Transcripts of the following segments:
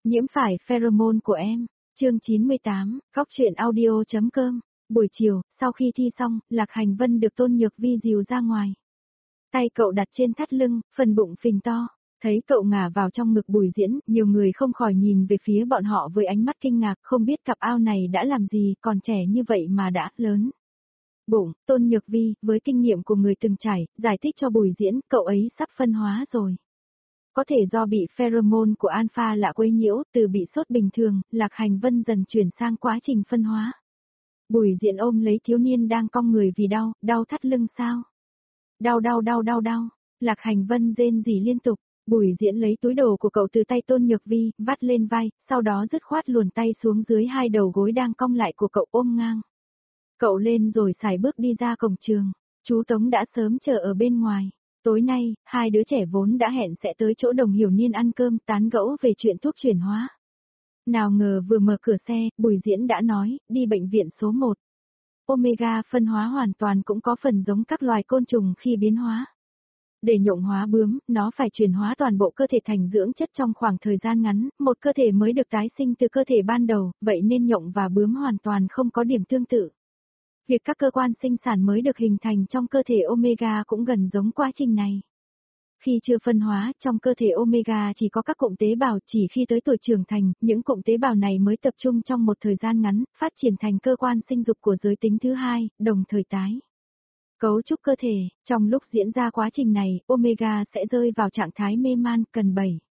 Nhiễm phải pheromone của em. Chương 98, Cóc truyện audio.com. Buổi chiều, sau khi thi xong, Lạc Hành Vân được Tôn Nhược Vi dìu ra ngoài. Tay cậu đặt trên thắt lưng, phần bụng phình to. Thấy cậu ngả vào trong ngực Bùi Diễn, nhiều người không khỏi nhìn về phía bọn họ với ánh mắt kinh ngạc, không biết cặp ao này đã làm gì, còn trẻ như vậy mà đã lớn. Bụng, Tôn Nhược Vi, với kinh nghiệm của người từng trải, giải thích cho Bùi Diễn, cậu ấy sắp phân hóa rồi. Có thể do bị pheromone của alpha lạ quấy nhiễu, từ bị sốt bình thường, Lạc Hành Vân dần chuyển sang quá trình phân hóa. Bùi Diễn ôm lấy thiếu niên đang cong người vì đau thắt lưng sao? Đau. Lạc Hành Vân rên rỉ liên tục. Bùi Diễn lấy túi đồ của cậu từ tay Tôn Nhược Vi, vắt lên vai, sau đó dứt khoát luồn tay xuống dưới hai đầu gối đang cong lại của cậu ôm ngang. Cậu lên rồi sải bước đi ra cổng trường. Chú Tống đã sớm chờ ở bên ngoài. Tối nay, hai đứa trẻ vốn đã hẹn sẽ tới chỗ Đồng Hiểu Niên ăn cơm tán gẫu về chuyện thuốc chuyển hóa. Nào ngờ vừa mở cửa xe, Bùi Diễn đã nói, đi bệnh viện số 1. Omega phân hóa hoàn toàn cũng có phần giống các loài côn trùng khi biến hóa. Để nhộng hóa bướm, nó phải chuyển hóa toàn bộ cơ thể thành dưỡng chất trong khoảng thời gian ngắn, một cơ thể mới được tái sinh từ cơ thể ban đầu, vậy nên nhộng và bướm hoàn toàn không có điểm tương tự. Việc các cơ quan sinh sản mới được hình thành trong cơ thể Omega cũng gần giống quá trình này. Khi chưa phân hóa, trong cơ thể Omega chỉ có các cụm tế bào, chỉ khi tới tuổi trưởng thành, những cụm tế bào này mới tập trung trong một thời gian ngắn, phát triển thành cơ quan sinh dục của giới tính thứ hai, đồng thời tái cấu trúc cơ thể. Trong lúc diễn ra quá trình này, Omega sẽ rơi vào trạng thái mê man, cần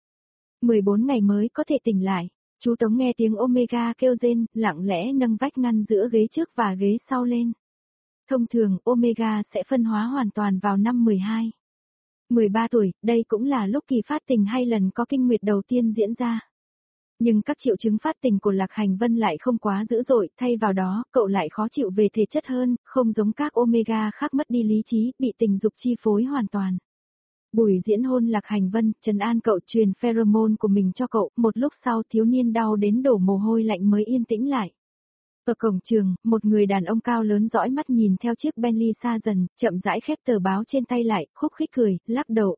14 ngày mới có thể tỉnh lại. Chú Tống nghe tiếng Omega kêu rên, lặng lẽ nâng vách ngăn giữa ghế trước và ghế sau lên. Thông thường, Omega sẽ phân hóa hoàn toàn vào năm 13 tuổi, đây cũng là lúc kỳ phát tình hay lần có kinh nguyệt đầu tiên diễn ra. Nhưng các triệu chứng phát tình của Lạc Hành Vân lại không quá dữ dội, thay vào đó, cậu lại khó chịu về thể chất hơn, không giống các Omega khác mất đi lý trí, bị tình dục chi phối hoàn toàn. Bùi Diễn hôn Lạc Hành Vân, trấn an cậu, truyền pheromone của mình cho cậu, một lúc sau thiếu niên đau đến đổ mồ hôi lạnh mới yên tĩnh lại. Ở cổng trường, một người đàn ông cao lớn dõi mắt nhìn theo chiếc Bentley xa dần, chậm rãi khép tờ báo trên tay lại, khúc khích cười, lắc đầu,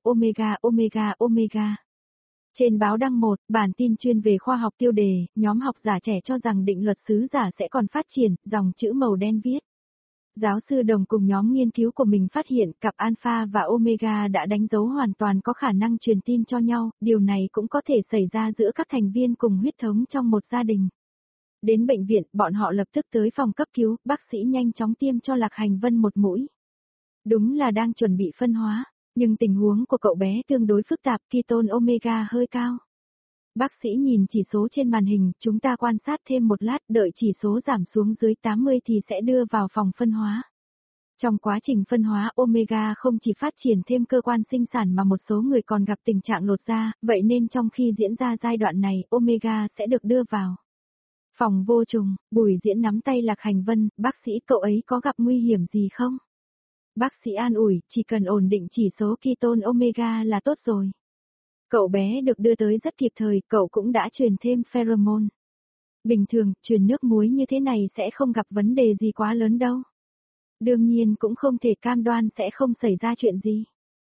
Omega. Trên báo đăng một, bản tin chuyên về khoa học tiêu đề, nhóm học giả trẻ cho rằng định luật sứ giả sẽ còn phát triển, dòng chữ màu đen viết. Giáo sư Đồng cùng nhóm nghiên cứu của mình phát hiện cặp alpha và omega đã đánh dấu hoàn toàn có khả năng truyền tin cho nhau, điều này cũng có thể xảy ra giữa các thành viên cùng huyết thống trong một gia đình. Đến bệnh viện, bọn họ lập tức tới phòng cấp cứu, bác sĩ nhanh chóng tiêm cho Lạc Hành Vân một mũi. Đúng là đang chuẩn bị phân hóa, nhưng tình huống của cậu bé tương đối phức tạp, ketone omega hơi cao. Bác sĩ nhìn chỉ số trên màn hình, chúng ta quan sát thêm một lát, đợi chỉ số giảm xuống dưới 80 thì sẽ đưa vào phòng phân hóa. Trong quá trình phân hóa, omega không chỉ phát triển thêm cơ quan sinh sản mà một số người còn gặp tình trạng lột da, vậy nên trong khi diễn ra giai đoạn này, omega sẽ được đưa vào phòng vô trùng. Bùi Diễn nắm tay Lạc Hành Vân, bác sĩ cậu ấy có gặp nguy hiểm gì không? Bác sĩ an ủi, chỉ cần ổn định chỉ số ketone omega là tốt rồi. Cậu bé được đưa tới rất kịp thời, cậu cũng đã truyền thêm pheromone. Bình thường, truyền nước muối như thế này sẽ không gặp vấn đề gì quá lớn đâu. Đương nhiên cũng không thể cam đoan sẽ không xảy ra chuyện gì.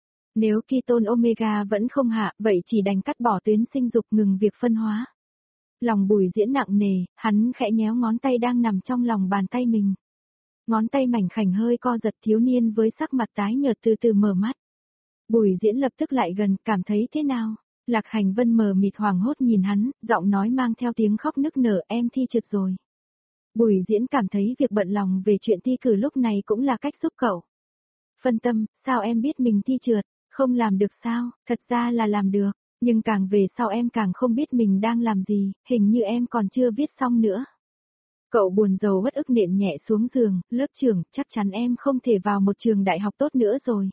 Nếu ketone omega vẫn không hạ, vậy chỉ đành cắt bỏ tuyến sinh dục, ngừng việc phân hóa. Lòng Bùi Diễn nặng nề, hắn khẽ nhéo ngón tay đang nằm trong lòng bàn tay mình. Ngón tay mảnh khảnh hơi co giật, thiếu niên với sắc mặt tái nhợt từ từ mở mắt. Bùi Diễn lập tức lại gần, cảm thấy thế nào? Lạc Hành Vân mờ mịt hoảng hốt nhìn hắn, giọng nói mang theo tiếng khóc nức nở, em thi trượt rồi. Bùi Diễn cảm thấy việc bận lòng về chuyện thi cử lúc này cũng là cách giúp cậu. Phân tâm, sao em biết mình thi trượt, không làm được sao? Thật ra là làm được, nhưng càng về sau em càng không biết mình đang làm gì, hình như em còn chưa viết xong nữa. Cậu buồn rầu bất ức nện nhẹ xuống giường, lớp trưởng, chắc chắn em không thể vào một trường đại học tốt nữa rồi.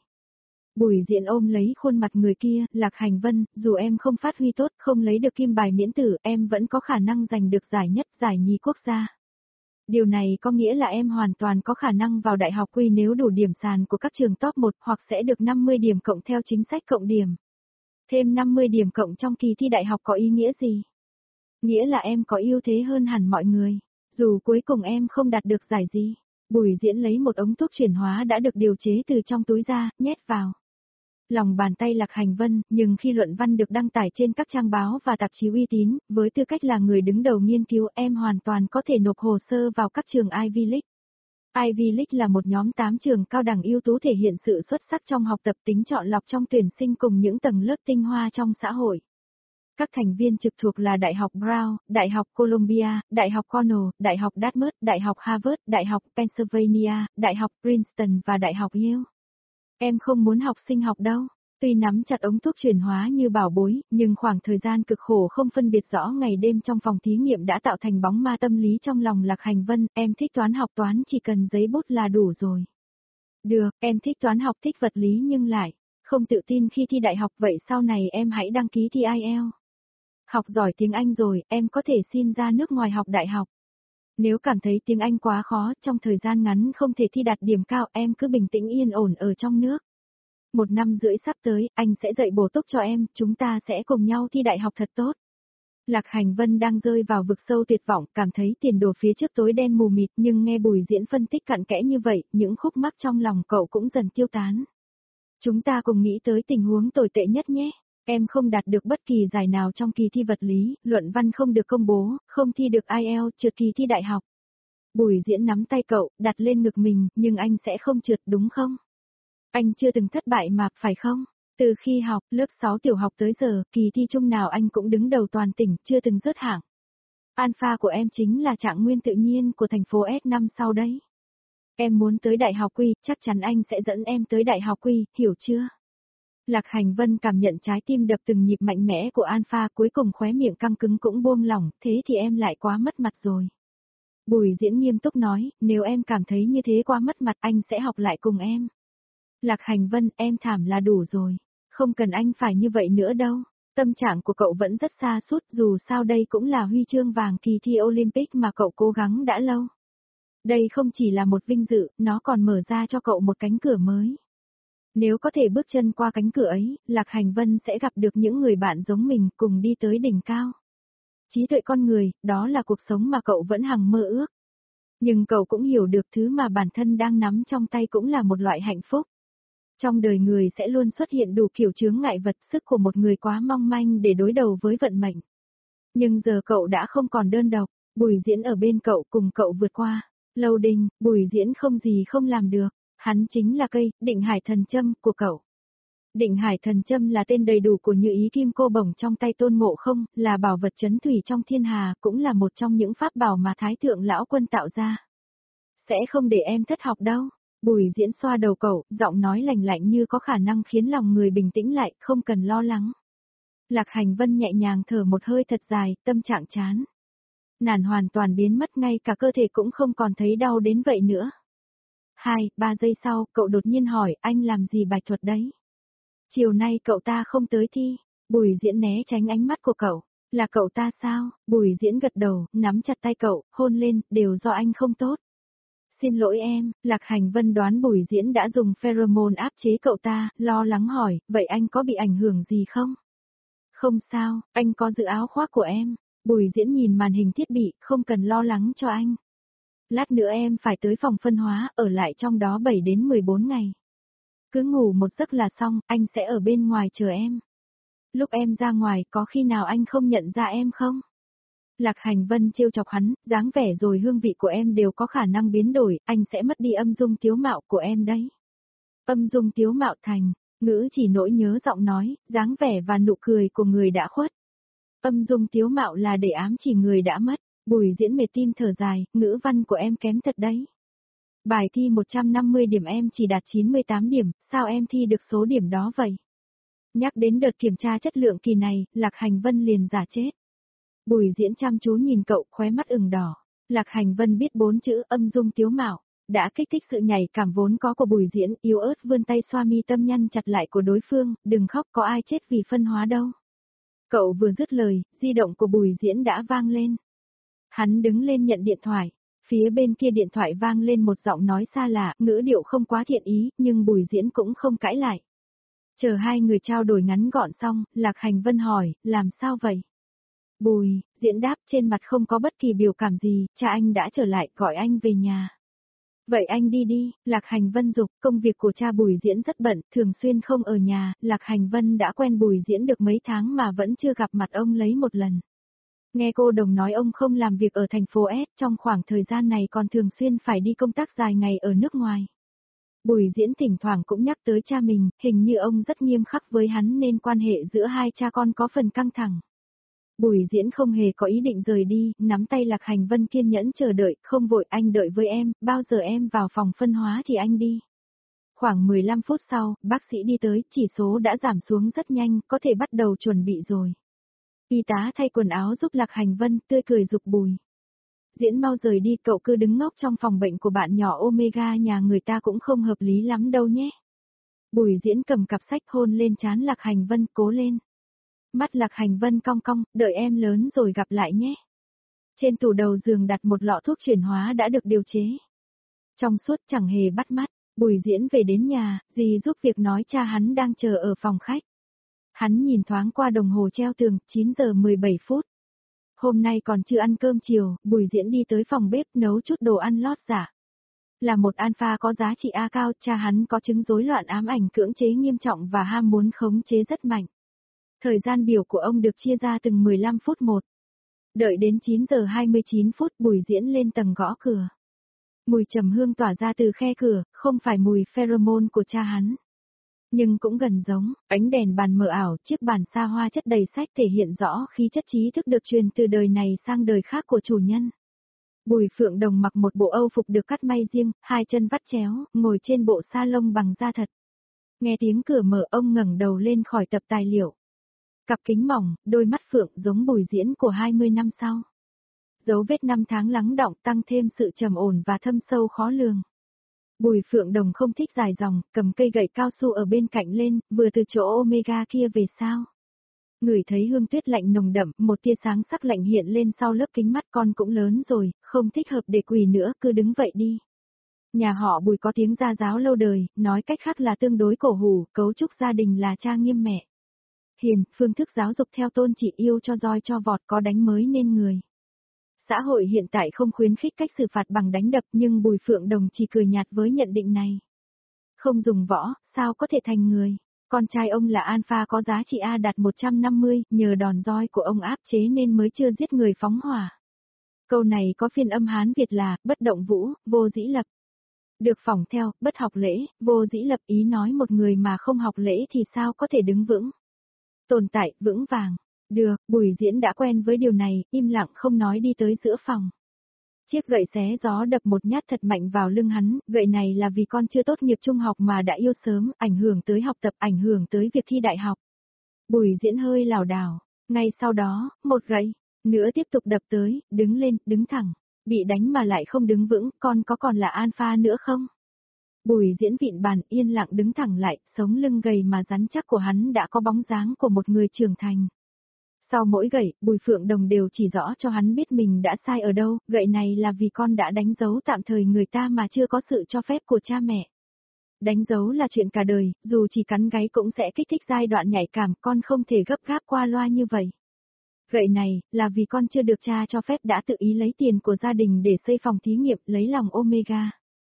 Bùi Diễn ôm lấy khuôn mặt người kia, Lạc Hành Vân, dù em không phát huy tốt, không lấy được kim bài miễn tử, em vẫn có khả năng giành được giải nhất, giải nhì quốc gia. Điều này có nghĩa là em hoàn toàn có khả năng vào đại học quy nếu đủ điểm sàn của các trường top 1 hoặc sẽ được 50 điểm cộng theo chính sách cộng điểm. Thêm 50 điểm cộng trong kỳ thi đại học có ý nghĩa gì? Nghĩa là em có ưu thế hơn hẳn mọi người, dù cuối cùng em không đạt được giải gì. Bùi Diễn lấy một ống thuốc chuyển hóa đã được điều chế từ trong túi ra, nhét vào Lòng bàn tay Lạc Hành Vân, nhưng khi luận văn được đăng tải trên các trang báo và tạp chí uy tín, với tư cách là người đứng đầu nghiên cứu em hoàn toàn có thể nộp hồ sơ vào các trường Ivy League. Ivy League là một nhóm 8 trường cao đẳng ưu tú thể hiện sự xuất sắc trong học tập, tính chọn lọc trong tuyển sinh cùng những tầng lớp tinh hoa trong xã hội. Các thành viên trực thuộc là Đại học Brown, Đại học Columbia, Đại học Cornell, Đại học Dartmouth, Đại học Harvard, Đại học Pennsylvania, Đại học Princeton và Đại học Yale. Em không muốn học sinh học đâu. Tuy nắm chặt ống thuốc chuyển hóa như bảo bối, nhưng khoảng thời gian cực khổ không phân biệt rõ ngày đêm trong phòng thí nghiệm đã tạo thành bóng ma tâm lý trong lòng Lạc Hành Vân. Em thích toán học, toán chỉ cần giấy bút là đủ rồi. Được, em thích toán học, thích vật lý nhưng lại không tự tin khi thi đại học, vậy sau này em hãy đăng ký thi IELTS. Học giỏi tiếng Anh rồi, em có thể xin ra nước ngoài học đại học. Nếu cảm thấy tiếng Anh quá khó, trong thời gian ngắn không thể thi đạt điểm cao, em cứ bình tĩnh yên ổn ở trong nước. 1 năm rưỡi sắp tới, anh sẽ dạy bổ túc cho em, chúng ta sẽ cùng nhau thi đại học thật tốt. Lạc Hành Vân đang rơi vào vực sâu tuyệt vọng, cảm thấy tiền đồ phía trước tối đen mù mịt, nhưng nghe Bùi Diễn phân tích cặn kẽ như vậy, những khúc mắc trong lòng cậu cũng dần tiêu tán. Chúng ta cùng nghĩ tới tình huống tồi tệ nhất nhé. Em không đạt được bất kỳ giải nào trong kỳ thi vật lý, luận văn không được công bố, không thi được IELTS, trượt kỳ thi đại học. Bùi Diễn nắm tay cậu, đặt lên ngực mình, nhưng anh sẽ không trượt đúng không? Anh chưa từng thất bại mà, phải không? Từ khi học lớp 6 tiểu học tới giờ, kỳ thi chung nào anh cũng đứng đầu toàn tỉnh, chưa từng rớt hạng. Alpha của em chính là trạng nguyên tự nhiên của thành phố S năm sau đấy. Em muốn tới đại học Quy, chắc chắn anh sẽ dẫn em tới đại học Quy, hiểu chưa? Lạc Hành Vân cảm nhận trái tim đập từng nhịp mạnh mẽ của Alpha, cuối cùng khóe miệng căng cứng cũng buông lỏng, thế thì em lại quá mất mặt rồi. Bùi Diễn nghiêm túc nói, nếu em cảm thấy như thế quá mất mặt, anh sẽ học lại cùng em. Lạc Hành Vân, em thảm là đủ rồi. Không cần anh phải như vậy nữa đâu. Tâm trạng của cậu vẫn rất xa sút, dù sao đây cũng là huy chương vàng kỳ thi Olympic mà cậu cố gắng đã lâu. Đây không chỉ là một vinh dự, nó còn mở ra cho cậu một cánh cửa mới. Nếu có thể bước chân qua cánh cửa ấy, Lạc Hành Vân sẽ gặp được những người bạn giống mình cùng đi tới đỉnh cao. Trí tuệ con người, đó là cuộc sống mà cậu vẫn hằng mơ ước. Nhưng cậu cũng hiểu được thứ mà bản thân đang nắm trong tay cũng là một loại hạnh phúc. Trong đời người sẽ luôn xuất hiện đủ kiểu chướng ngại vật, sức của một người quá mong manh để đối đầu với vận mệnh. Nhưng giờ cậu đã không còn đơn độc, Bùi Diễn ở bên cậu cùng cậu vượt qua. Lâu Đình, Bùi Diễn không gì không làm được, hắn chính là cây, Định Hải Thần Châm của cậu. Định Hải Thần Châm là tên đầy đủ của Như Ý Kim Cô Bổng trong tay Tôn Ngộ Không, là bảo vật trấn thủy trong thiên hà, cũng là một trong những pháp bảo mà Thái Thượng Lão Quân tạo ra. Sẽ không để em thất học đâu. Bùi Diễn xoa đầu cậu, giọng nói lành lạnh như có khả năng khiến lòng người bình tĩnh lại, không cần lo lắng. Lạc Hành Vân nhẹ nhàng thở một hơi thật dài, tâm trạng chán nản hoàn toàn biến mất, ngay cả cơ thể cũng không còn thấy đau đến vậy nữa. 2-3 giây sau, cậu đột nhiên hỏi, anh làm gì bài thuật đấy? Chiều nay cậu ta không tới thi. Bùi Diễn né tránh ánh mắt của cậu. Là cậu ta sao? Bùi Diễn gật đầu, nắm chặt tay cậu, hôn lên, đều do anh không tốt. Xin lỗi em, Lạc Hành Vân đoán Bùi Diễn đã dùng pheromone áp chế cậu ta, lo lắng hỏi, vậy anh có bị ảnh hưởng gì không? Không sao, anh có giữ áo khoác của em. Bùi Diễn nhìn màn hình thiết bị, không cần lo lắng cho anh. Lát nữa em phải tới phòng phân hóa, ở lại trong đó 7 đến 14 ngày. Cứ ngủ một giấc là xong, anh sẽ ở bên ngoài chờ em. Lúc em ra ngoài, có khi nào anh không nhận ra em không? Lạc Hành Vân trêu chọc hắn, dáng vẻ rồi hương vị của em đều có khả năng biến đổi, anh sẽ mất đi âm dung tiếu mạo của em đấy. Âm dung tiếu mạo thành, ngữ chỉ nỗi nhớ giọng nói, dáng vẻ và nụ cười của người đã khuất. Âm dung tiếu mạo là để ám chỉ người đã mất. Bùi Diễn mệt tim thở dài, ngữ văn của em kém thật đấy. Bài thi 150 điểm em chỉ đạt 98 điểm, sao em thi được số điểm đó vậy? Nhắc đến đợt kiểm tra chất lượng kỳ này, Lạc Hành Vân liền giả chết. Bùi Diễn chăm chú nhìn cậu, khóe mắt ửng đỏ. Lạc Hành Vân biết 4 chữ âm dung tiếu mạo, đã kích thích sự nhạy cảm vốn có của Bùi Diễn, yếu ớt vươn tay xoa mi tâm nhăn chặt lại của đối phương, đừng khóc, có ai chết vì phân hóa đâu. Cậu vừa dứt lời, di động của Bùi Diễn đã vang lên. Hắn đứng lên nhận điện thoại. Phía bên kia điện thoại vang lên một giọng nói xa lạ, ngữ điệu không quá thiện ý, nhưng Bùi Diễn cũng không cãi lại. Chờ hai người trao đổi ngắn gọn xong, Lạc Hành Vân hỏi, làm sao vậy? Bùi Diễn đáp, trên mặt không có bất kỳ biểu cảm gì, cha anh đã trở lại, gọi anh về nhà. Vậy anh đi đi, Lạc Hành Vân dục, công việc của cha Bùi Diễn rất bận, thường xuyên không ở nhà, Lạc Hành Vân đã quen Bùi Diễn được mấy tháng mà vẫn chưa gặp mặt ông lấy một lần. Nghe cô đồng nói ông không làm việc ở thành phố S, trong khoảng thời gian này còn thường xuyên phải đi công tác dài ngày ở nước ngoài. Bùi Diễn thỉnh thoảng cũng nhắc tới cha mình, hình như ông rất nghiêm khắc với hắn nên quan hệ giữa hai cha con có phần căng thẳng. Bùi Diễn không hề có ý định rời đi, nắm tay Lạc Hành Vân kiên nhẫn chờ đợi, không vội, anh đợi với em, bao giờ em vào phòng phân hóa thì anh đi. Khoảng 15 phút sau, bác sĩ đi tới, chỉ số đã giảm xuống rất nhanh, có thể bắt đầu chuẩn bị rồi. Y tá thay quần áo giúp Lạc Hành Vân, tươi cười giục Bùi Diễn mau rời đi, cậu cứ đứng ngốc trong phòng bệnh của bạn nhỏ Omega nhà người ta cũng không hợp lý lắm đâu nhé. Bùi Diễn cầm cặp sách hôn lên trán Lạc Hành Vân, cố lên. Mắt Lạc Hành Vân cong cong, đợi em lớn rồi gặp lại nhé. Trên tủ đầu giường đặt một lọ thuốc chuyển hóa đã được điều chế. Trong suốt chẳng hề bắt mắt, Bùi Diễn về đến nhà, dì giúp việc nói cha hắn đang chờ ở phòng khách. Hắn nhìn thoáng qua đồng hồ treo tường, 9 giờ 17 phút. Hôm nay còn chưa ăn cơm chiều, Bùi Diễn đi tới phòng bếp nấu chút đồ ăn lót dạ. Là một alpha có giá trị A cao, cha hắn có chứng rối loạn ám ảnh cưỡng chế nghiêm trọng và ham muốn khống chế rất mạnh. Thời gian biểu của ông được chia ra từng 15 phút một. Đợi đến 9 giờ 29 phút Bùi Diễn lên tầng gõ cửa. Mùi trầm hương tỏa ra từ khe cửa, không phải mùi pheromone của cha hắn. Nhưng cũng gần giống, ánh đèn bàn mờ ảo, chiếc bàn xa hoa chất đầy sách thể hiện rõ khí chất trí thức được truyền từ đời này sang đời khác của chủ nhân. Bùi Phượng Đồng mặc một bộ Âu phục được cắt may riêng, hai chân vắt chéo, ngồi trên bộ sa lông bằng da thật. Nghe tiếng cửa mở ông ngẩng đầu lên khỏi tập tài liệu. Cặp kính mỏng, đôi mắt phượng giống Bùi Diễn của 20 năm sau. Dấu vết năm tháng lắng đọng tăng thêm sự trầm ổn và thâm sâu khó lường. Bùi Phượng Đồng không thích dài dòng, cầm cây gậy cao su ở bên cạnh lên, vừa từ chỗ Omega kia về sao. Ngửi thấy hương tuyết lạnh nồng đậm, một tia sáng sắc lạnh hiện lên sau lớp kính mắt, con cũng lớn rồi, không thích hợp để quỳ nữa, cứ đứng vậy đi. Nhà họ Bùi có tiếng gia giáo lâu đời, nói cách khác là tương đối cổ hủ, cấu trúc gia đình là cha nghiêm mẹ hiền, phương thức giáo dục theo tôn chỉ yêu cho roi cho vọt, có đánh mới nên người. Xã hội hiện tại không khuyến khích cách xử phạt bằng đánh đập, nhưng Bùi Phượng Đồng chỉ cười nhạt với nhận định này. Không dùng võ, sao có thể thành người? Con trai ông là alpha có giá trị A đạt 150, nhờ đòn roi của ông áp chế nên mới chưa giết người phóng hỏa. Câu này có phiên âm Hán Việt là, bất động vũ, vô dĩ lập. Được phỏng theo, bất học lễ, vô dĩ lập, ý nói một người mà không học lễ thì sao có thể đứng vững. Tồn tại, vững vàng. Được, Bùi Diễn đã quen với điều này, im lặng không nói đi tới giữa phòng. Chiếc gậy xé gió đập một nhát thật mạnh vào lưng hắn, gậy này là vì con chưa tốt nghiệp trung học mà đã yêu sớm, ảnh hưởng tới học tập, ảnh hưởng tới việc thi đại học. Bùi Diễn hơi lảo đảo, ngay sau đó, một gậy nữa tiếp tục đập tới, đứng lên, đứng thẳng, bị đánh mà lại không đứng vững, con có còn là alpha nữa không? Bùi Diễn vịn bàn yên lặng đứng thẳng lại, sống lưng gầy mà rắn chắc của hắn đã có bóng dáng của một người trưởng thành. Sau mỗi gậy, Bùi Phượng Đồng đều chỉ rõ cho hắn biết mình đã sai ở đâu, gậy này là vì con đã đánh dấu tạm thời người ta mà chưa có sự cho phép của cha mẹ. Đánh dấu là chuyện cả đời, dù chỉ cắn gáy cũng sẽ kích thích giai đoạn nhạy cảm, con không thể gấp gáp qua loa như vậy. Gậy này, là vì con chưa được cha cho phép đã tự ý lấy tiền của gia đình để xây phòng thí nghiệm, lấy lòng Omega.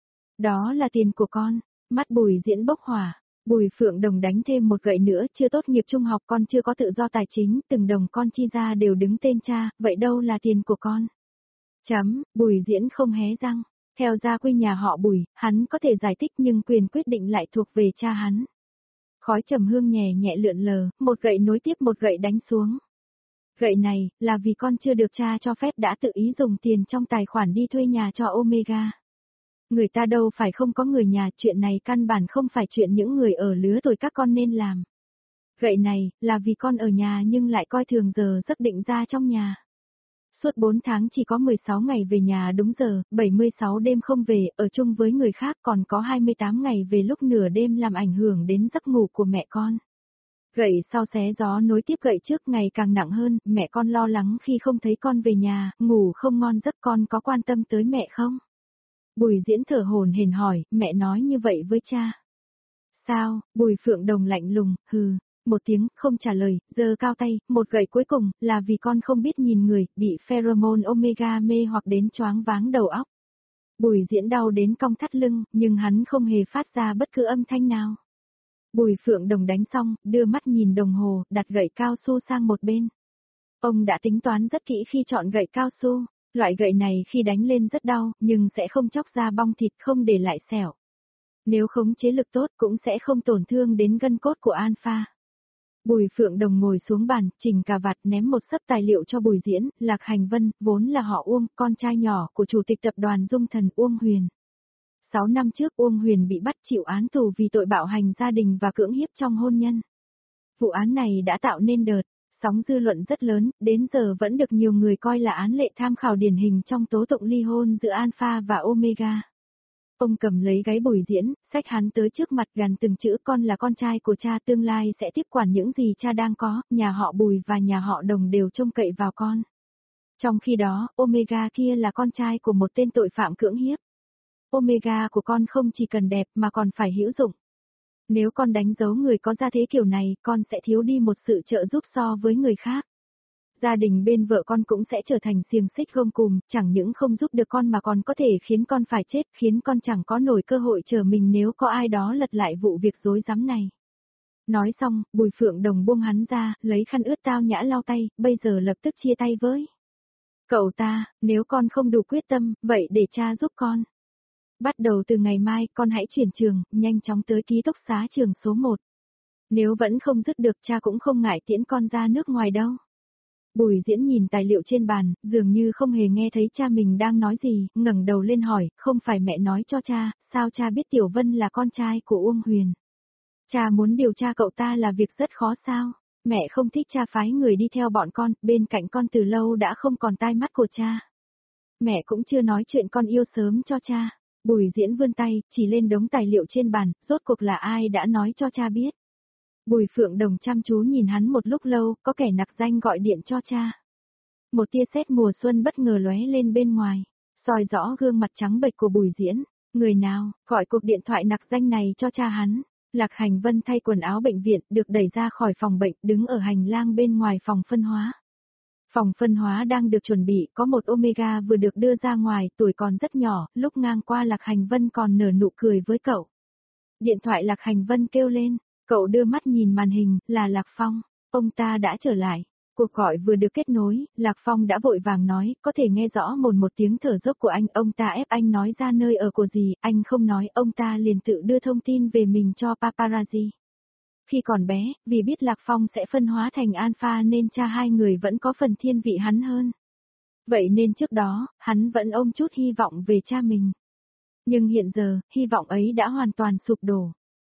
Đó là tiền của con, mắt Bùi Diễn bốc hỏa. Bùi Phượng Đồng đánh thêm một gậy nữa, chưa tốt nghiệp trung học con chưa có tự do tài chính, từng đồng con chi ra đều đứng tên cha, vậy đâu là tiền của con? Bùi Diễn không hé răng. Theo gia quy nhà họ Bùi, hắn có thể giải thích nhưng quyền quyết định lại thuộc về cha hắn. Khói trầm hương nhẹ nhẹ lượn lờ, một gậy nối tiếp một gậy đánh xuống. Gậy này, là vì con chưa được cha cho phép đã tự ý dùng tiền trong tài khoản đi thuê nhà cho Omega. Người ta đâu phải không có người nhà, chuyện này căn bản không phải chuyện những người ở lứa tuổi các con nên làm. Gậy này, là vì con ở nhà nhưng lại coi thường giờ giấc định ra trong nhà. Suốt 4 tháng chỉ có 16 ngày về nhà đúng giờ, 76 đêm không về, ở chung với người khác còn có 28 ngày về lúc nửa đêm làm ảnh hưởng đến giấc ngủ của mẹ con. Gậy sau xé gió nối tiếp gậy trước ngày càng nặng hơn, mẹ con lo lắng khi không thấy con về nhà, ngủ không ngon giấc, con có quan tâm tới mẹ không? Bùi Diễn thở hổn hển hỏi, mẹ nói như vậy với cha. Sao? Bùi Phượng Đồng lạnh lùng, hừ, một tiếng, không trả lời, giơ cao tay, một gậy cuối cùng, là vì con không biết nhìn người, bị pheromone Omega mê hoặc đến choáng váng đầu óc. Bùi Diễn đau đến cong thắt lưng, nhưng hắn không hề phát ra bất cứ âm thanh nào. Bùi Phượng Đồng đánh xong, đưa mắt nhìn đồng hồ, đặt gậy cao su sang một bên. Ông đã tính toán rất kỹ khi chọn gậy cao su, loại gậy này khi đánh lên rất đau, nhưng sẽ không chóc ra bong thịt, không để lại sẹo. Nếu khống chế lực tốt cũng sẽ không tổn thương đến gân cốt của Alpha. Bùi Phượng Đồng ngồi xuống bàn, chỉnh cà vạt ném một xấp tài liệu cho Bùi Diễn, Lạc Hành Vân, vốn là họ Uông, con trai nhỏ của chủ tịch tập đoàn Dung Thần Uông Huyền. 6 năm trước Uông Huyền bị bắt chịu án tù vì tội bạo hành gia đình và cưỡng hiếp trong hôn nhân. Vụ án này đã tạo nên đợt sóng dư luận rất lớn, đến giờ vẫn được nhiều người coi là án lệ tham khảo điển hình trong tố tụng ly hôn giữa Alpha và Omega. Ông cầm lấy gáy Bùi Diễn, xách hắn tới trước mặt gằn từng chữ, con là con trai của cha, tương lai sẽ tiếp quản những gì cha đang có, nhà họ Bùi và nhà họ Đồng đều trông cậy vào con. Trong khi đó, Omega kia là con trai của một tên tội phạm cưỡng hiếp. Omega của con không chỉ cần đẹp mà còn phải hữu dụng. Nếu con đánh dấu người có gia thế kiểu này, con sẽ thiếu đi một sự trợ giúp so với người khác. Gia đình bên vợ con cũng sẽ trở thành xiềng xích gông cùm, chẳng những không giúp được con mà còn có thể khiến con phải chết, khiến con chẳng có nổi cơ hội trở mình nếu có ai đó lật lại vụ việc rối rắm này. Nói xong, Bùi Phượng Đồng buông hắn ra, lấy khăn ướt tao nhã lau tay, bây giờ lập tức chia tay với cậu ta, nếu con không đủ quyết tâm, vậy để cha giúp con. Bắt đầu từ ngày mai, con hãy chuyển trường, nhanh chóng tới ký túc xá trường số 1. Nếu vẫn không dứt được, cha cũng không ngại tiễn con ra nước ngoài đâu. Bùi Diễn nhìn tài liệu trên bàn, dường như không hề nghe thấy cha mình đang nói gì, ngẩng đầu lên hỏi, không phải mẹ nói cho cha, sao cha biết Tiểu Vân là con trai của Uông Huyền? Cha muốn điều tra cậu ta là việc rất khó sao? Mẹ không thích cha phái người đi theo bọn con, bên cạnh con từ lâu đã không còn tai mắt của cha. Mẹ cũng chưa nói chuyện con yêu sớm cho cha. Bùi Diễn vươn tay, chỉ lên đống tài liệu trên bàn, rốt cuộc là ai đã nói cho cha biết. Bùi Phượng Đồng chăm chú nhìn hắn một lúc lâu, có kẻ nặc danh gọi điện cho cha. Một tia sét mùa xuân bất ngờ lóe lên bên ngoài, soi rõ gương mặt trắng bệch của Bùi Diễn. Người nào, gọi cuộc điện thoại nặc danh này cho cha hắn. Lạc Hành Vân thay quần áo bệnh viện, được đẩy ra khỏi phòng bệnh, đứng ở hành lang bên ngoài phòng phân hóa. Phòng phân hóa đang được chuẩn bị, có một Omega vừa được đưa ra ngoài, tuổi còn rất nhỏ, lúc ngang qua Lạc Hành Vân còn nở nụ cười với cậu. Điện thoại Lạc Hành Vân kêu lên, cậu đưa mắt nhìn màn hình, là Lạc Phong, ông ta đã trở lại. Cuộc gọi vừa được kết nối, Lạc Phong đã vội vàng nói, có thể nghe rõ một tiếng thở dốc của anh, ông ta ép anh nói ra nơi ở của gì, anh không nói, ông ta liền tự đưa thông tin về mình cho paparazzi. Khi còn bé, vì biết Lạc Phong sẽ phân hóa thành Alpha nên cha hai người vẫn có phần thiên vị hắn hơn. Vậy nên trước đó, hắn vẫn ôm chút hy vọng về cha mình. Nhưng hiện giờ, hy vọng ấy đã hoàn toàn sụp đổ.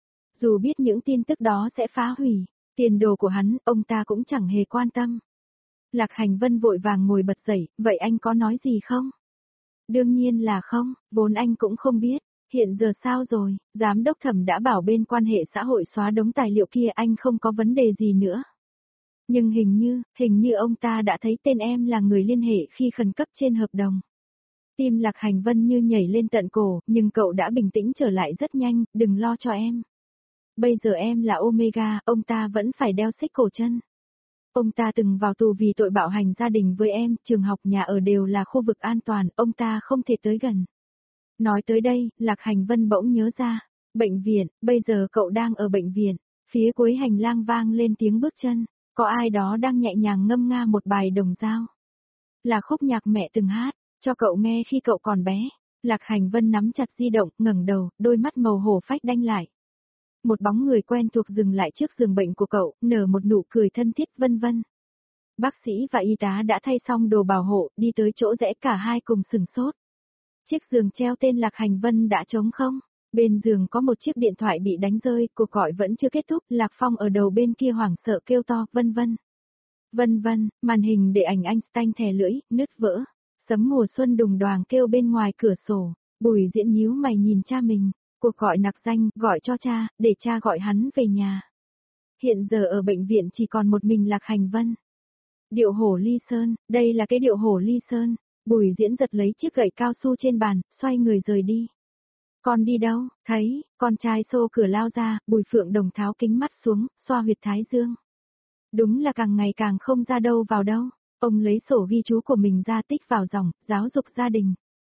Dù biết những tin tức đó sẽ phá hủy tiền đồ của hắn, ông ta cũng chẳng hề quan tâm. Lạc Hành Vân vội vàng ngồi bật dậy, vậy anh có nói gì không? Đương nhiên là không, vốn anh cũng không biết. Hiện giờ sao rồi, giám đốc Thẩm đã bảo bên quan hệ xã hội xóa đống tài liệu kia, anh không có vấn đề gì nữa. Nhưng hình như ông ta đã thấy tên em là người liên hệ khi khẩn cấp trên hợp đồng. Tim Lạc Hành Vân như nhảy lên tận cổ, nhưng cậu đã bình tĩnh trở lại rất nhanh, đừng lo cho em. Bây giờ em là Omega, ông ta vẫn phải đeo xích cổ chân. Ông ta từng vào tù vì tội bạo hành gia đình với em, trường học nhà ở đều là khu vực an toàn, ông ta không thể tới gần. Nói tới đây, Lạc Hành Vân bỗng nhớ ra. Bệnh viện, bây giờ cậu đang ở bệnh viện. Phía cuối hành lang vang lên tiếng bước chân. Có ai đó đang nhẹ nhàng ngâm nga một bài đồng dao. Là khúc nhạc mẹ từng hát, cho cậu nghe khi cậu còn bé. Lạc Hành Vân nắm chặt di động, ngẩng đầu, đôi mắt màu hổ phách đanh lại. Một bóng người quen thuộc dừng lại trước giường bệnh của cậu, nở một nụ cười thân thiết vân vân. Bác sĩ và y tá đã thay xong đồ bảo hộ, đi tới chỗ rẽ, cả hai cùng sừng sốt. Chiếc giường treo tên Lạc Hành Vân đã trống không? Bên giường có một chiếc điện thoại bị đánh rơi, cuộc gọi vẫn chưa kết thúc, Lạc Phong ở đầu bên kia hoảng sợ kêu to, vân vân. Vân vân, màn hình để ảnh Einstein thè lưỡi, nứt vỡ. Sấm mùa xuân đùng đoàng kêu bên ngoài cửa sổ, Bùi Diễn nhíu mày nhìn cha mình, cuộc gọi nặc danh, gọi cho cha, để cha gọi hắn về nhà. Hiện giờ ở bệnh viện chỉ còn một mình Lạc Hành Vân. Điệu hổ ly sơn, đây là cái điệu hổ ly sơn. Bùi Diễn giật lấy chiếc gậy cao su trên bàn, xoay người rời đi. Con đi đâu? Thấy, con trai xô cửa lao ra, Bùi Phượng Đồng tháo kính mắt xuống, xoa huyệt thái dương. Đúng là càng ngày càng không ra đâu vào đâu. Ông lấy sổ ghi chú của mình ra tích vào dòng, giáo dục gia đình.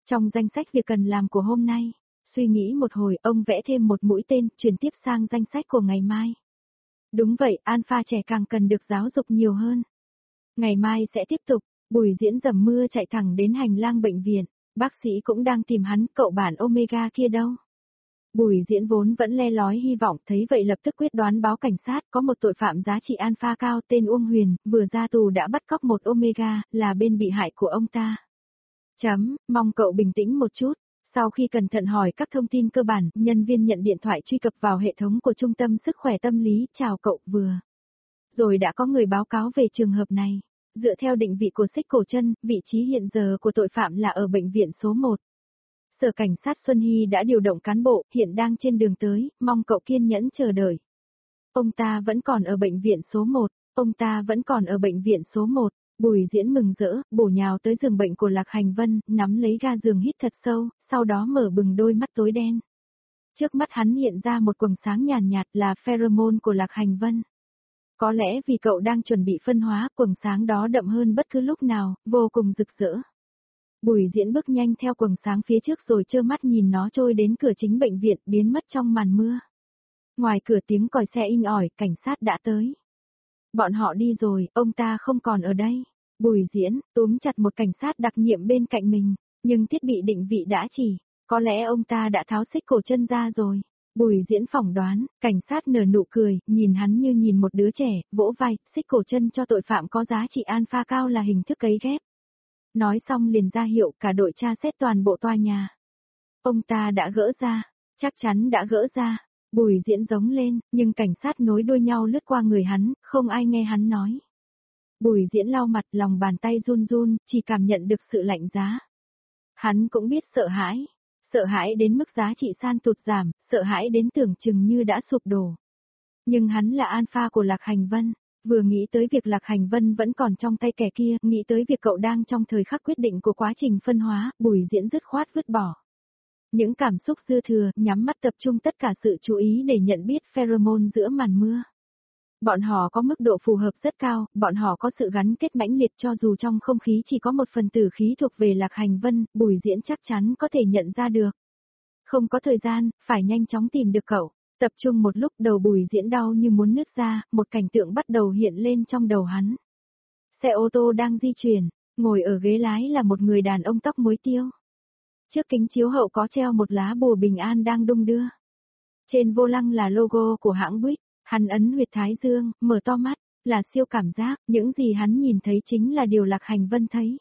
Trong danh sách việc cần làm của hôm nay, suy nghĩ một hồi ông vẽ thêm một mũi tên chuyển tiếp sang danh sách của ngày mai. Đúng vậy, alpha trẻ càng cần được giáo dục nhiều hơn. Ngày mai sẽ tiếp tục, Bùi Diễn dầm mưa chạy thẳng đến hành lang bệnh viện, bác sĩ cũng đang tìm hắn, cậu bản Omega kia đâu. Bùi Diễn vốn vẫn le lói hy vọng, thấy vậy lập tức quyết đoán báo cảnh sát, có một tội phạm giá trị alpha cao tên Uông Huyền, vừa ra tù đã bắt cóc một Omega, là bên bị hại của ông ta. Mong cậu bình tĩnh một chút. Sau khi cẩn thận hỏi các thông tin cơ bản, nhân viên nhận điện thoại truy cập vào hệ thống của Trung tâm Sức khỏe Tâm lý, chào cậu, vừa rồi đã có người báo cáo về trường hợp này. Dựa theo định vị của xích cổ chân, vị trí hiện giờ của tội phạm là ở bệnh viện số 1. Sở Cảnh sát Xuân Hy đã điều động cán bộ, hiện đang trên đường tới, mong cậu kiên nhẫn chờ đợi. Ông ta vẫn còn ở bệnh viện số 1, ông ta vẫn còn ở bệnh viện số 1. Bùi Diễn mừng rỡ, bổ nhào tới giường bệnh của Lạc Hành Vân, nắm lấy ga giường hít thật sâu, sau đó mở bừng đôi mắt tối đen. Trước mắt hắn hiện ra một quầng sáng nhàn nhạt là pheromone của Lạc Hành Vân. Có lẽ vì cậu đang chuẩn bị phân hóa, quầng sáng đó đậm hơn bất cứ lúc nào, vô cùng rực rỡ. Bùi Diễn bước nhanh theo quầng sáng phía trước rồi trơ mắt nhìn nó trôi đến cửa chính bệnh viện, biến mất trong màn mưa. Ngoài cửa tiếng còi xe inh ỏi, cảnh sát đã tới. Bọn họ đi rồi, ông ta không còn ở đây. Bùi Diễn túm chặt một cảnh sát đặc nhiệm bên cạnh mình, nhưng thiết bị định vị đã chỉ, có lẽ ông ta đã tháo xích cổ chân ra rồi. Bùi Diễn phỏng đoán, cảnh sát nở nụ cười, nhìn hắn như nhìn một đứa trẻ, vỗ vai, xích cổ chân cho tội phạm có giá trị alpha cao là hình thức cấy ghép. Nói xong liền ra hiệu cả đội tra xét toàn bộ tòa nhà. Ông ta đã gỡ ra, chắc chắn đã gỡ ra. Bùi Diễn giống lên, nhưng cảnh sát nối đuôi nhau lướt qua người hắn, không ai nghe hắn nói. Bùi Diễn lau mặt, lòng bàn tay run run, chỉ cảm nhận được sự lạnh giá. Hắn cũng biết sợ hãi đến mức giá trị san tụt giảm, sợ hãi đến tưởng chừng như đã sụp đổ. Nhưng hắn là alpha của Lạc Hành Vân, vừa nghĩ tới việc Lạc Hành Vân vẫn còn trong tay kẻ kia, nghĩ tới việc cậu đang trong thời khắc quyết định của quá trình phân hóa, Bùi Diễn dứt khoát vứt bỏ. Những cảm xúc dư thừa, nhắm mắt tập trung tất cả sự chú ý để nhận biết pheromone giữa màn mưa. Bọn họ có mức độ phù hợp rất cao, bọn họ có sự gắn kết mãnh liệt cho dù trong không khí chỉ có một phần tử khí thuộc về Lạc Hành Vân, Bùi Diễn chắc chắn có thể nhận ra được. Không có thời gian, phải nhanh chóng tìm được cậu. Tập trung một lúc đầu Bùi Diễn đau như muốn nứt ra, một cảnh tượng bắt đầu hiện lên trong đầu hắn. Xe ô tô đang di chuyển, ngồi ở ghế lái là một người đàn ông tóc muối tiêu. Trước kính chiếu hậu có treo một lá bùa bình an đang đung đưa. Trên vô lăng là logo của hãng Buick, hắn ấn huyệt thái dương, mở to mắt, là siêu cảm giác, những gì hắn nhìn thấy chính là điều Lạc Hành Vân thấy.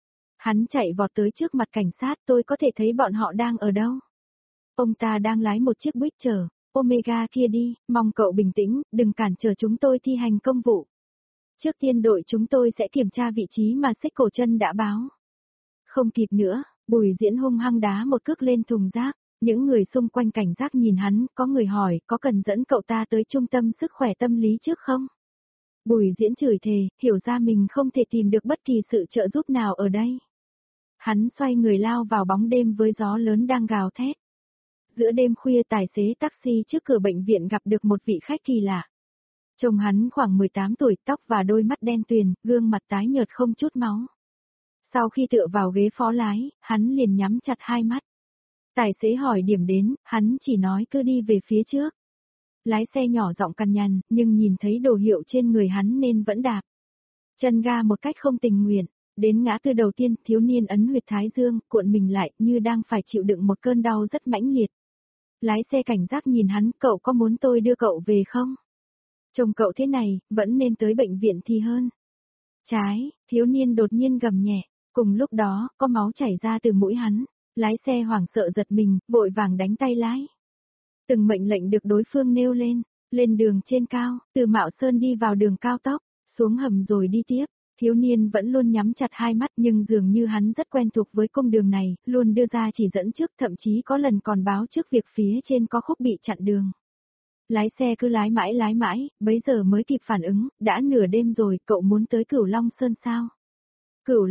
Hắn chạy vọt tới trước mặt cảnh sát, tôi có thể thấy bọn họ đang ở đâu. Ông ta đang lái một chiếc Buick chở Omega kia đi, mong cậu bình tĩnh, đừng cản trở chúng tôi thi hành công vụ. Trước tiên đội chúng tôi sẽ kiểm tra vị trí mà xích cổ chân đã báo. Không kịp nữa, Bùi Diễn hung hăng đá một cước lên thùng rác, những người xung quanh cảnh giác nhìn hắn, có người hỏi, có cần dẫn cậu ta tới trung tâm sức khỏe tâm lý trước không? Bùi Diễn chửi thề, hiểu ra mình không thể tìm được bất kỳ sự trợ giúp nào ở đây. Hắn xoay người lao vào bóng đêm với gió lớn đang gào thét. Giữa đêm khuya tài xế taxi trước cửa bệnh viện gặp được một vị khách kỳ lạ. Trông hắn khoảng 18 tuổi, tóc và đôi mắt đen tuyền, gương mặt tái nhợt không chút máu. Sau khi tựa vào ghế phó lái, hắn liền nhắm chặt hai mắt. Tài xế hỏi điểm đến, hắn chỉ nói cứ đi về phía trước. Lái xe nhỏ giọng cằn nhằn, nhưng nhìn thấy đồ hiệu trên người hắn nên vẫn đạp chân ga một cách không tình nguyện. Đến ngã tư đầu tiên, thiếu niên ấn huyệt thái dương, cuộn mình lại, như đang phải chịu đựng một cơn đau rất mãnh liệt. Lái xe cảnh giác nhìn hắn, cậu có muốn tôi đưa cậu về không? Trông cậu thế này, vẫn nên tới bệnh viện thì hơn. Trái, thiếu niên đột nhiên gầm nhẹ, cùng lúc đó, có máu chảy ra từ mũi hắn. Lái xe hoảng sợ giật mình, vội vàng đánh tay lái. Từng mệnh lệnh được đối phương nêu lên đường trên cao, từ Mạo Sơn đi vào đường cao tốc, xuống hầm rồi đi tiếp. Thiếu niên vẫn luôn nhắm chặt hai mắt nhưng dường như hắn rất quen thuộc với cung đường này, luôn đưa ra chỉ dẫn trước, thậm chí có lần còn báo trước việc phía trên có khúc bị chặn đường. Lái xe cứ lái mãi, bấy giờ mới kịp phản ứng, đã nửa đêm rồi, cậu muốn tới Cửu Long Sơn sao? Cửu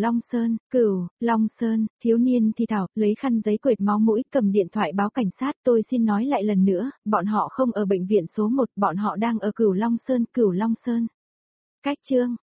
Long Sơn, thiếu niên thì thào, lấy khăn giấy quệt máu mũi, cầm điện thoại báo cảnh sát, tôi xin nói lại lần nữa, bọn họ không ở bệnh viện số 1, bọn họ đang ở Cửu Long Sơn. Cách chương